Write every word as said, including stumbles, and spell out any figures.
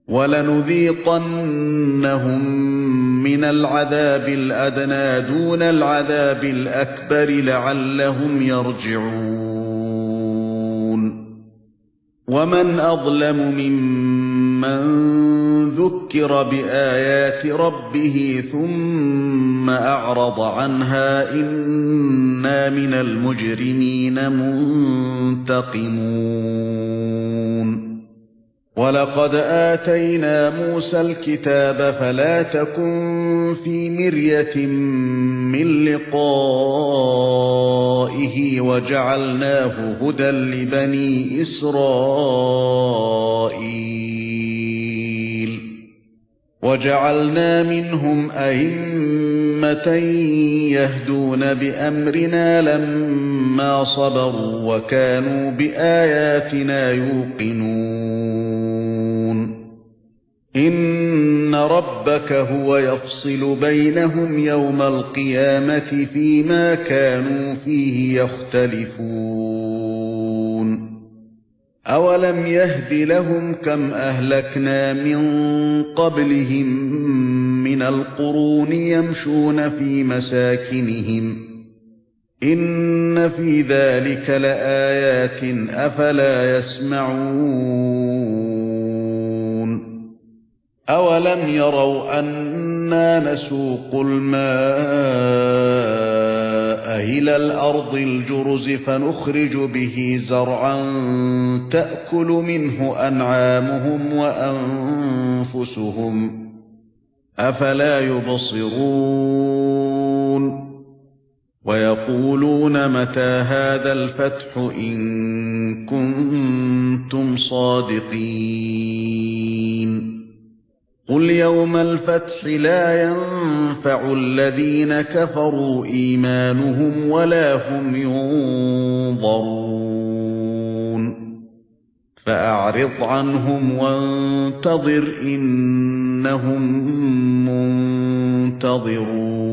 وَلَنُذِيقَنَّهُم مِّنَ الْعَذَابِ الْأَدْنَىٰ دُونَ الْعَذَابِ الْأَكْبَرِ لَعَلَّهُمْ يَرْجِعُونَ وَمَنْ أَظْلَمُ مِمَّن ذُكِّرَ بِآيَاتِ رَبِّهِ ثُمَّ أَعْرَضَ عَنْهَا إِنَّا مِنَ الْمُجْرِمِينَ مُنتَقِمُونَ وَلَقَدْ آتَيْنَا مُوسَى الْكِتَابَ فَلَا تَكُن فِي مِرْيَةٍ مِّن لِّقَائِهِ وَجَعَلْنَاهُ هُدًى لِّبَنِي إِسْرَائِيلَ وَجَعَلْنَا مِنْهُمْ أَئِمَّةً يَهْدُونَ بِأَمْرِنَا لَمَّا صَبَرُوا وَكَانُوا بِآيَاتِنَا يُوقِنُونَ إِنَّ رَبَّكَ هُوَ يَفْصِلُ بَيْنَهُمْ يَوْمَ الْقِيَامَةِ فِيمَا كَانُوا فِيهِ يَخْتَلِفُونَ أَوَلَمْ يَهْدِ لَهُمْ كَمْ أَهْلَكْنَا مِنْ قَبْلِهِمْ مِنَ الْقُرُونِ يَمْشُونَ فِي مَسَاكِنِهِمْ إِنَّ فِي ذَلِكَ لَآيَاتٍ أَفَلَا يَسْمَعُونَ أَوَلَمْ يَرَوْا أَنَّا نَسُوقُ الْمَاءَ إِلَى الْأَرْضِ الْجُرُزِ فَنُخْرِجُ بِهِ زَرْعًا تَأْكُلُ مِنْهُ أَنْعَامُهُمْ وَأَنْفُسُهُمْ أَفَلَا يُبْصِرُونَ وَيَقُولُونَ مَتَى هَذَا الْفَتْحُ إِن كُنتُمْ صَادِقِينَ قُلْ يَوْمَ الْفَتْحِ لَا يَنفَعُ الَّذِينَ كَفَرُوا إِيمَانُهُمْ وَلَا هُمْ يُنظَرُونَ فَأَعْرِضْ عَنْهُمْ وَانتَظِرْ إِنَّهُمْ مُنتَظِرُونَ